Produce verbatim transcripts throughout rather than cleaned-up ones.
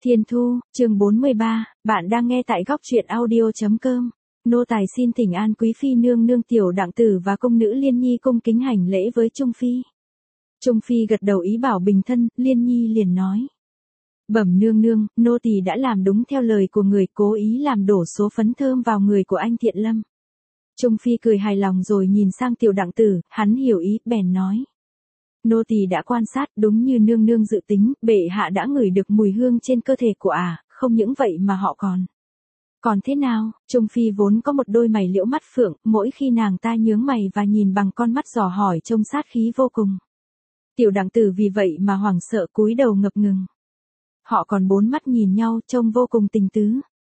Thiên Thu, chương bốn mươi ba, bạn đang nghe tại góc truyện audio.com. Nô tài xin thỉnh an quý phi nương nương tiểu đặng tử và công nữ Liên Nhi cung kính hành lễ với Trung Phi. Trung Phi gật đầu ý bảo bình thân, Liên Nhi liền nói. Bẩm nương nương, nô tỳ đã làm đúng theo lời của người, cố ý làm đổ số phấn thơm vào người của anh Thiện Lâm. Trung Phi cười hài lòng rồi nhìn sang tiểu đặng tử, hắn hiểu ý, bèn nói. Nô tỳ đã quan sát, đúng như nương nương dự tính, bệ hạ đã ngửi được mùi hương trên cơ thể của ả, à, không những vậy mà họ còn. Còn thế nào? Trung Phi vốn có một đôi mày liễu mắt phượng, mỗi khi nàng ta nhướng mày và nhìn bằng con mắt dò hỏi trông sát khí vô cùng. Tiểu đặng tử vì vậy mà hoảng sợ cúi đầu ngập ngừng. Họ còn bốn mắt nhìn nhau trông vô cùng tình tứ.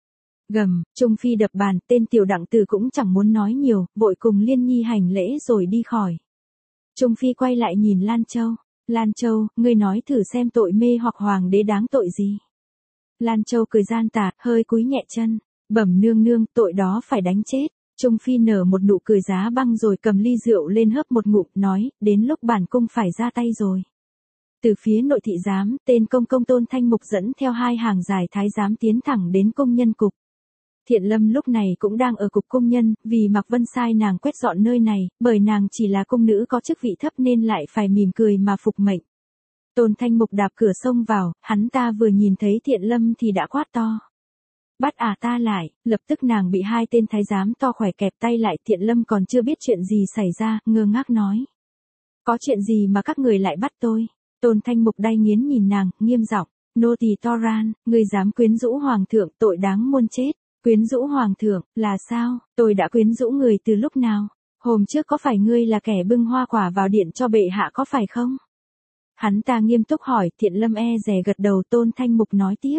Gầm, Trung Phi đập bàn, tên tiểu đặng tử cũng chẳng muốn nói nhiều, vội cùng Liên Nhi hành lễ rồi đi khỏi. Trung Phi quay lại nhìn Lan Châu. Lan Châu, ngươi nói thử xem tội mê hoặc hoàng đế đáng tội gì. Lan Châu cười gian tà, hơi cúi nhẹ chân. Bẩm nương nương, tội đó phải đánh chết. Trung Phi nở một nụ cười giá băng rồi cầm ly rượu lên hớp một ngụm, nói, đến lúc bản cung phải ra tay rồi. Từ phía nội thị giám, tên công công Tôn Thanh Mục dẫn theo hai hàng dài thái giám tiến thẳng đến cung nhân cục. Thiện Lâm lúc này cũng đang ở cục cung nhân, vì Mạc Vân sai nàng quét dọn nơi này, bởi nàng chỉ là cung nữ có chức vị thấp nên lại phải mỉm cười mà phục mệnh. Tôn Thanh Mục đạp cửa xông vào, hắn ta vừa nhìn thấy Thiện Lâm thì đã quát to. Bắt ả ta lại, lập tức nàng bị hai tên thái giám to khỏe kẹp tay lại. Thiện Lâm còn chưa biết chuyện gì xảy ra, ngơ ngác nói. Có chuyện gì mà các người lại bắt tôi? Tôn Thanh Mục đay nghiến nhìn nàng, nghiêm giọng, nô tỳ Toran, người dám quyến rũ hoàng thượng, tội đáng muôn chết. Quyến rũ hoàng thượng, là sao? Tôi đã quyến rũ người từ lúc nào? Hôm trước có phải ngươi là kẻ bưng hoa quả vào điện cho bệ hạ có phải không? Hắn ta nghiêm túc hỏi. Thiện Lâm e dè gật đầu. Tôn Thanh Mục nói tiếp.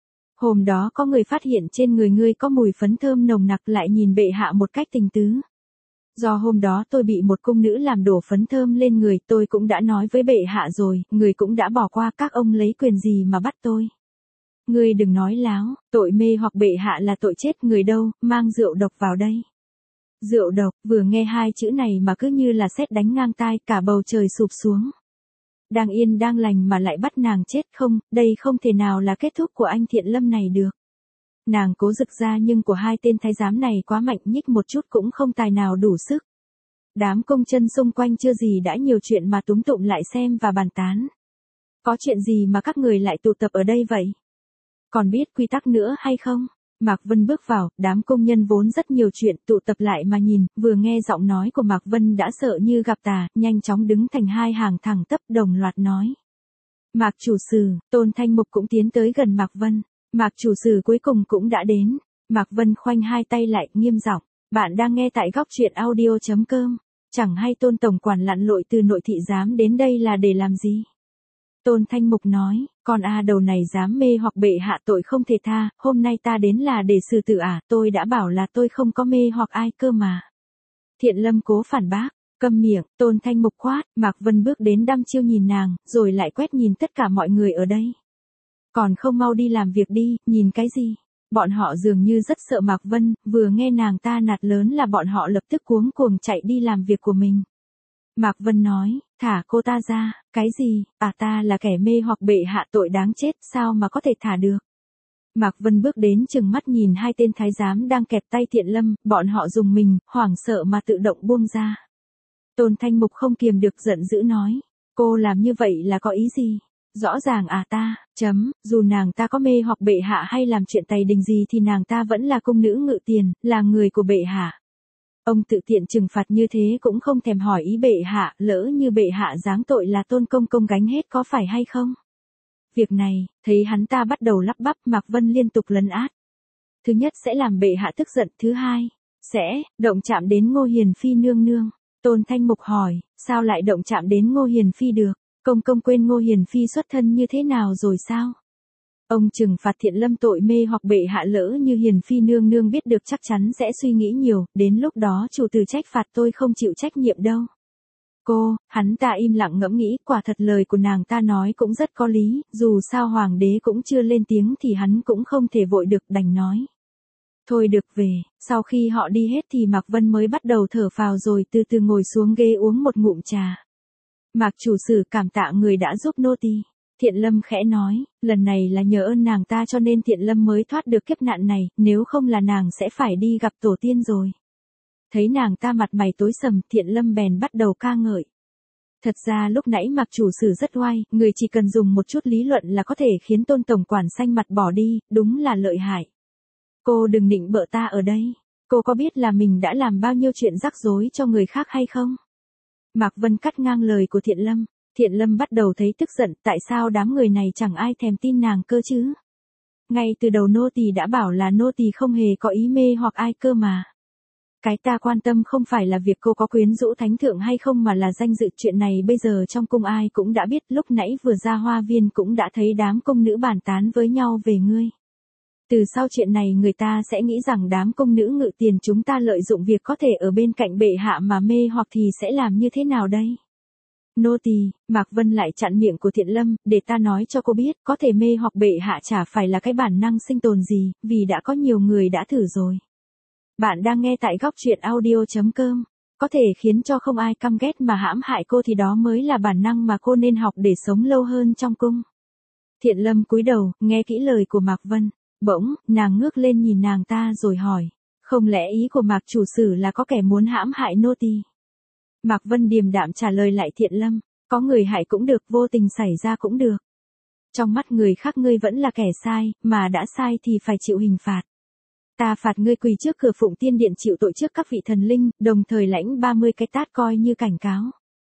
Hôm đó có người phát hiện trên người ngươi có mùi phấn thơm nồng nặc, lại nhìn bệ hạ một cách tình tứ. Do hôm đó tôi bị một cung nữ làm đổ phấn thơm lên người, tôi cũng đã nói với bệ hạ rồi, người cũng đã bỏ qua, các ông lấy quyền gì mà bắt tôi. Ngươi đừng nói láo, tội mê hoặc bệ hạ là tội chết, người đâu, mang rượu độc vào đây. Rượu độc, vừa nghe hai chữ này mà cứ như là sét đánh ngang tai, cả bầu trời sụp xuống. Đang yên đang lành mà lại bắt nàng chết không, đây không thể nào là kết thúc của anh Thiện Lâm này được. Nàng cố rực ra nhưng của hai tên thái giám này quá mạnh, nhích một chút cũng không tài nào đủ sức. Đám công chân xung quanh chưa gì đã nhiều chuyện mà túm tụm lại xem và bàn tán. Có chuyện gì mà các người lại tụ tập ở đây vậy? Còn biết quy tắc nữa hay không? Mạc Vân bước vào, đám công nhân vốn rất nhiều chuyện tụ tập lại mà nhìn, vừa nghe giọng nói của Mạc Vân đã sợ như gặp tà, nhanh chóng đứng thành hai hàng thẳng tắp đồng loạt nói. Mạc chủ sử, Tôn Thanh Mục cũng tiến tới gần Mạc Vân. Mạc chủ sử cuối cùng cũng đã đến. Mạc Vân khoanh hai tay lại, nghiêm giọng, bạn đang nghe tại góc truyện audio.com. Chẳng hay Tôn tổng quản lặn lội từ nội thị giám đến đây là để làm gì? Tôn Thanh Mục nói, con a đầu này dám mê hoặc bệ hạ tội không thể tha, hôm nay ta đến là để xử tử ả, à, tôi đã bảo là tôi không có mê hoặc ai cơ mà. Thiện Lâm cố phản bác, câm miệng. Tôn Thanh Mục quát. Mạc Vân bước đến đăm chiêu nhìn nàng, rồi lại quét nhìn tất cả mọi người ở đây. Còn không mau đi làm việc đi, nhìn cái gì? Bọn họ dường như rất sợ Mạc Vân, vừa nghe nàng ta nạt lớn là bọn họ lập tức cuống cuồng chạy đi làm việc của mình. Mạc Vân nói, thả cô ta ra. Cái gì? À, ta là kẻ mê hoặc bệ hạ, tội đáng chết, sao mà có thể thả được? Mạc Vân bước đến chừng mắt nhìn hai tên thái giám đang kẹp tay Thiện Lâm, bọn họ dùng mình, hoảng sợ mà tự động buông ra. Tôn Thanh Mục không kiềm được giận dữ nói, cô làm như vậy là có ý gì? Rõ ràng à ta, chấm, dù nàng ta có mê hoặc bệ hạ hay làm chuyện tày đình gì thì nàng ta vẫn là cung nữ Ngự Tiền, là người của bệ hạ. Ông tự tiện trừng phạt như thế cũng không thèm hỏi ý bệ hạ, lỡ như bệ hạ giáng tội là Tôn công công gánh hết có phải hay không? Việc này, thấy hắn ta bắt đầu lắp bắp, Mạc Vân liên tục lấn át. Thứ nhất sẽ làm bệ hạ tức giận, thứ hai, sẽ, động chạm đến Ngô Hiền Phi nương nương. Tôn Thanh Mục hỏi, sao lại động chạm đến Ngô Hiền Phi được? Công công quên Ngô Hiền Phi xuất thân như thế nào rồi sao? Ông trừng phạt Thiện Lâm tội mê hoặc bệ hạ, lỡ như Hiền Phi nương nương biết được chắc chắn sẽ suy nghĩ nhiều, đến lúc đó chủ tử trách phạt tôi không chịu trách nhiệm đâu. Cô, hắn ta im lặng ngẫm nghĩ, quả thật lời của nàng ta nói cũng rất có lý, dù sao hoàng đế cũng chưa lên tiếng thì hắn cũng không thể vội được, đành nói. Thôi được về. Sau khi họ đi hết thì Mạc Vân mới bắt đầu thở phào rồi từ từ ngồi xuống ghế uống một ngụm trà. Mạc chủ sử, cảm tạ người đã giúp nô tỳ. Thiện Lâm khẽ nói, lần này là nhờ ơn nàng ta cho nên Thiện Lâm mới thoát được kiếp nạn này, nếu không là nàng sẽ phải đi gặp tổ tiên rồi. Thấy nàng ta mặt mày tối sầm, Thiện Lâm bèn bắt đầu ca ngợi. Thật ra lúc nãy Mạc chủ sử rất oai, người chỉ cần dùng một chút lý luận là có thể khiến Tôn tổng quản xanh mặt bỏ đi, đúng là lợi hại. Cô đừng nịnh bợ ta ở đây. Cô có biết là mình đã làm bao nhiêu chuyện rắc rối cho người khác hay không? Mạc Vân cắt ngang lời của Thiện Lâm. Thiện Lâm bắt đầu thấy tức giận, tại sao đám người này chẳng ai thèm tin nàng cơ chứ? Ngay từ đầu nô tỳ đã bảo là nô tỳ không hề có ý mê hoặc ai cơ mà. Cái ta quan tâm không phải là việc cô có quyến rũ thánh thượng hay không mà là danh dự, chuyện này bây giờ trong cung ai cũng đã biết, lúc nãy vừa ra hoa viên cũng đã thấy đám cung nữ bàn tán với nhau về ngươi. Từ sau chuyện này người ta sẽ nghĩ rằng đám cung nữ ngự tiền chúng ta lợi dụng việc có thể ở bên cạnh bệ hạ mà mê hoặc thì sẽ làm như thế nào đây? Nô tỳ, Mạc Vân lại chặn miệng của Thiện Lâm, để ta nói cho cô biết, có thể mê hoặc bệ hạ chả phải là cái bản năng sinh tồn gì, vì đã có nhiều người đã thử rồi. Bạn đang nghe tại góc truyện audio chấm com. Có thể khiến cho không ai căm ghét mà hãm hại cô thì đó mới là bản năng mà cô nên học để sống lâu hơn trong cung. Thiện Lâm cúi đầu, nghe kỹ lời của Mạc Vân. Bỗng, nàng ngước lên nhìn nàng ta rồi hỏi. Không lẽ ý của Mạc chủ sử là có kẻ muốn hãm hại nô tỳ? Mạc Vân điềm đạm trả lời lại Thiện Lâm. Có người hại cũng được, vô tình xảy ra cũng được. Trong mắt người khác ngươi vẫn là kẻ sai, mà đã sai thì phải chịu hình phạt. Ta phạt ngươi quỳ trước cửa Phụng Tiên Điện chịu tội trước các vị thần linh, đồng thời lãnh ba mươi cái tát coi như cảnh cáo.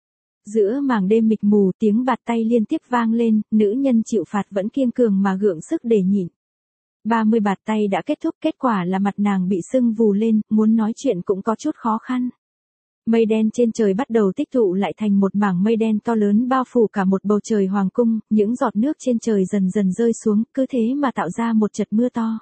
Giữa màn đêm mịt mù, tiếng bạt tay liên tiếp vang lên, nữ nhân chịu phạt vẫn kiên cường mà gượng sức để nhịn. ba mươi bạt tay đã kết thúc, kết quả là mặt nàng bị sưng vù lên, muốn nói chuyện cũng có chút khó khăn. Mây đen trên trời bắt đầu tích tụ lại thành một mảng mây đen to lớn bao phủ cả một bầu trời hoàng cung, những giọt nước trên trời dần dần rơi xuống, cứ thế mà tạo ra một trận mưa to.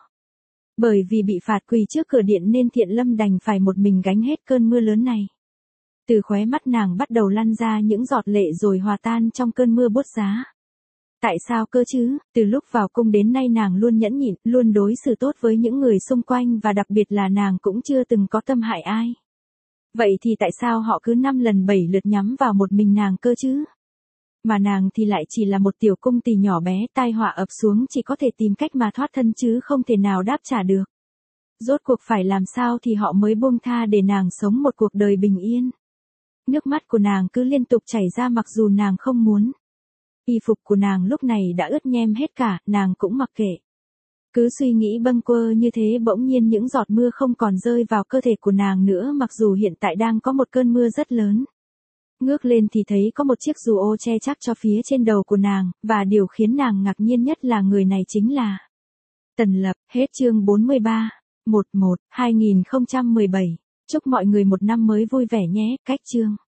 Bởi vì bị phạt quỳ trước cửa điện nên Thiện Lâm đành phải một mình gánh hết cơn mưa lớn này. Từ khóe mắt nàng bắt đầu lăn ra những giọt lệ rồi hòa tan trong cơn mưa buốt giá. Tại sao cơ chứ, từ lúc vào cung đến nay nàng luôn nhẫn nhịn, luôn đối xử tốt với những người xung quanh và đặc biệt là nàng cũng chưa từng có tâm hại ai. Vậy thì tại sao họ cứ năm lần bảy lượt nhắm vào một mình nàng cơ chứ? Mà nàng thì lại chỉ là một tiểu cung tỳ nhỏ bé, tai họa ập xuống chỉ có thể tìm cách mà thoát thân chứ không thể nào đáp trả được. Rốt cuộc phải làm sao thì họ mới buông tha để nàng sống một cuộc đời bình yên. Nước mắt của nàng cứ liên tục chảy ra mặc dù nàng không muốn. Y phục của nàng lúc này đã ướt nhem hết cả, nàng cũng mặc kệ. Cứ suy nghĩ bâng quơ như thế bỗng nhiên những giọt mưa không còn rơi vào cơ thể của nàng nữa mặc dù hiện tại đang có một cơn mưa rất lớn. Ngước lên thì thấy có một chiếc dù ô che chắc cho phía trên đầu của nàng, và điều khiến nàng ngạc nhiên nhất là người này chính là Tần Lập. Hết chương bốn mươi ba. mười một, hai nghìn không trăm mười bảy. Chúc mọi người một năm mới vui vẻ nhé, cách chương.